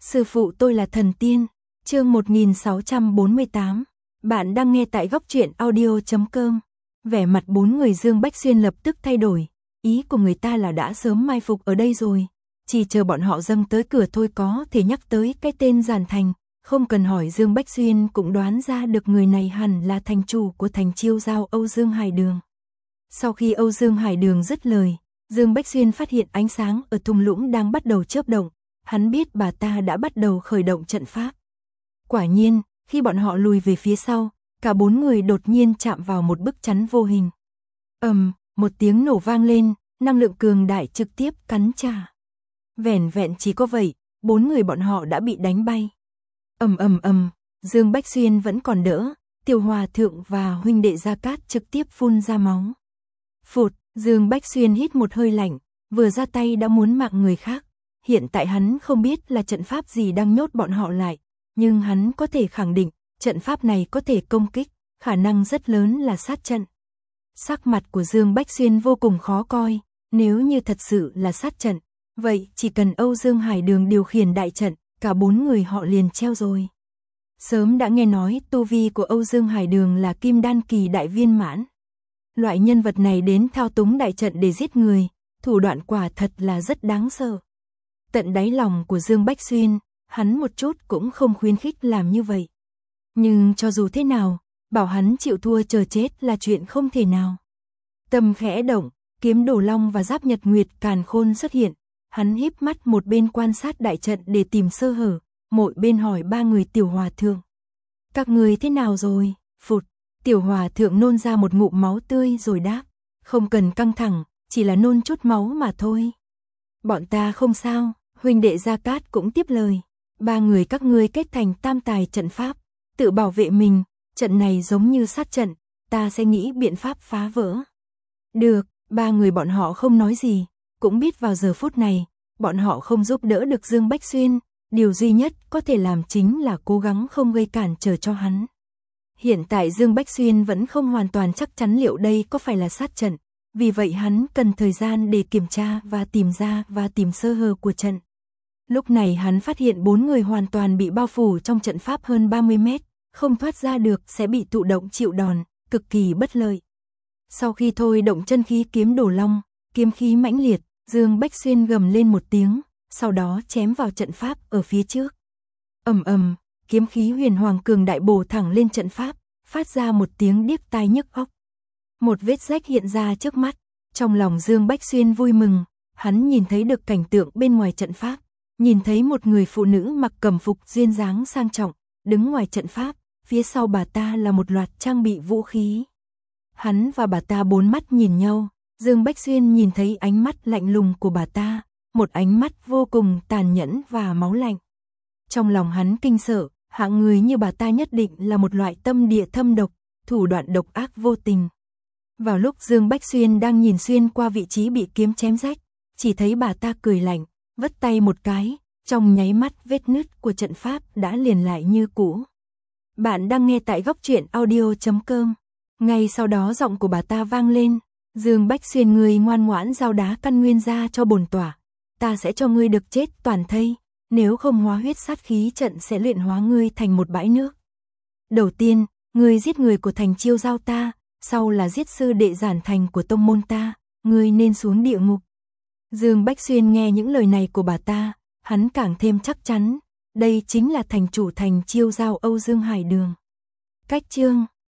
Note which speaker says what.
Speaker 1: Sư phụ tôi là thần tiên. Chương 1648. Bạn đang nghe tại góc truyện audio.com. Vẻ mặt bốn người Dương Bách Xuyên lập tức thay đổi. Ý của người ta là đã sớm mai phục ở đây rồi. Chỉ chờ bọn họ dâng tới cửa thôi, có thể nhắc tới cái tên Giản Thành. Không cần hỏi, Dương Bách Xuyên cũng đoán ra được người này hẳn là thành chủ của thành Chiêu Giao Âu Dương Hải Đường. Sau khi Âu Dương Hải Đường dứt lời, Dương Bách Xuyên phát hiện ánh sáng ở thung lũng đang bắt đầu chớp động. Hắn biết bà ta đã bắt đầu khởi động trận pháp. Quả nhiên, khi bọn họ lùi về phía sau, cả bốn người đột nhiên chạm vào một bức chắn vô hình. Một tiếng nổ vang lên, năng lượng cường đại trực tiếp cắn trả. Vẻn vẹn chỉ có vậy, bốn người bọn họ đã bị đánh bay. Dương Bách Xuyên vẫn còn đỡ, Tiểu Hòa Thượng và huynh đệ Gia Cát trực tiếp phun ra máu. Phụt, Dương Bách Xuyên hít một hơi lạnh, vừa ra tay đã muốn mạng người khác. Hiện tại hắn không biết là trận pháp gì đang nhốt bọn họ lại, nhưng hắn có thể khẳng định, trận pháp này có thể công kích, khả năng rất lớn là sát trận. Sắc mặt của Dương Bách Xuyên vô cùng khó coi, nếu như thật sự là sát trận, vậy chỉ cần Âu Dương Hải Đường điều khiển đại trận, cả bốn người họ liền treo rồi. Sớm đã nghe nói tu vi của Âu Dương Hải Đường là Kim Đan kỳ đại viên mãn. Loại nhân vật này đến thao túng đại trận để giết người, thủ đoạn quả thật là rất đáng sợ. Tận đáy lòng của Dương Bách Xuyên, hắn một chút cũng không khuyến khích làm như vậy. Nhưng cho dù thế nào, bảo hắn chịu thua chờ chết là chuyện không thể nào. Tâm khẽ động, Kiếm Đồ Long và Giáp Nhật Nguyệt Càn Khôn xuất hiện. Hắn híp mắt một bên quan sát đại trận để tìm sơ hở, một bên hỏi ba người Tiểu Hòa Thượng. Các người thế nào rồi? Phụt, Tiểu Hòa Thượng nôn ra một ngụm máu tươi rồi đáp. Không cần căng thẳng, chỉ là nôn chút máu mà thôi. Bọn ta không sao, huynh đệ Gia Cát cũng tiếp lời. Ba người các ngươi kết thành tam tài trận pháp, tự bảo vệ mình, trận này giống như sát trận, ta sẽ nghĩ biện pháp phá vỡ. Được, ba người bọn họ không nói gì, cũng biết vào giờ phút này, bọn họ không giúp đỡ được Dương Bách Xuyên, điều duy nhất có thể làm chính là cố gắng không gây cản trở cho hắn. Hiện tại Dương Bách Xuyên vẫn không hoàn toàn chắc chắn liệu đây có phải là sát trận, vì vậy hắn cần thời gian để kiểm tra và tìm ra và tìm sơ hở của trận. Lúc này hắn phát hiện bốn người hoàn toàn bị bao phủ trong trận pháp hơn 30 mét, không thoát ra được sẽ bị thụ động chịu đòn, cực kỳ bất lợi. Sau khi thôi động chân khí Kiếm Đồ Long, kiếm khí mãnh liệt, Dương Bách Xuyên gầm lên một tiếng, sau đó chém vào trận pháp ở phía trước. Kiếm khí huyền hoàng cường đại bổ thẳng lên trận pháp, phát ra một tiếng điếc tai nhức óc. Một vết rách hiện ra trước mắt, trong lòng Dương Bách Xuyên vui mừng, hắn nhìn thấy được cảnh tượng bên ngoài trận pháp, nhìn thấy một người phụ nữ mặc cẩm phục duyên dáng sang trọng, đứng ngoài trận pháp, phía sau bà ta là một loạt trang bị vũ khí. Hắn và bà ta bốn mắt nhìn nhau, Dương Bách Xuyên nhìn thấy ánh mắt lạnh lùng của bà ta, một ánh mắt vô cùng tàn nhẫn và máu lạnh. Trong lòng hắn kinh sợ, hạng người như bà ta nhất định là một loại tâm địa thâm độc, thủ đoạn độc ác vô tình. Vào lúc Dương Bách Xuyên đang nhìn xuyên qua vị trí bị kiếm chém rách, chỉ thấy bà ta cười lạnh, vất tay một cái, trong nháy mắt vết nứt của trận pháp đã liền lại như cũ. Bạn đang nghe tại góc truyện audio.com. Ngay sau đó giọng của bà ta vang lên, Dương Bách Xuyên, ngươi ngoan ngoãn giao đá căn nguyên ra cho bổn tỏa, ta sẽ cho ngươi được chết toàn thây, nếu không hóa huyết sát khí trận sẽ luyện hóa ngươi thành một bãi nước. Đầu tiên, ngươi giết người của thành Chiêu Giao ta, sau là giết sư đệ Giản Thành của tông môn ta, ngươi nên xuống địa ngục. Dương Bách Xuyên nghe những lời này của bà ta, hắn càng thêm chắc chắn, đây chính là thành chủ thành Chiêu Giao Âu Dương Hải Đường. Cách chương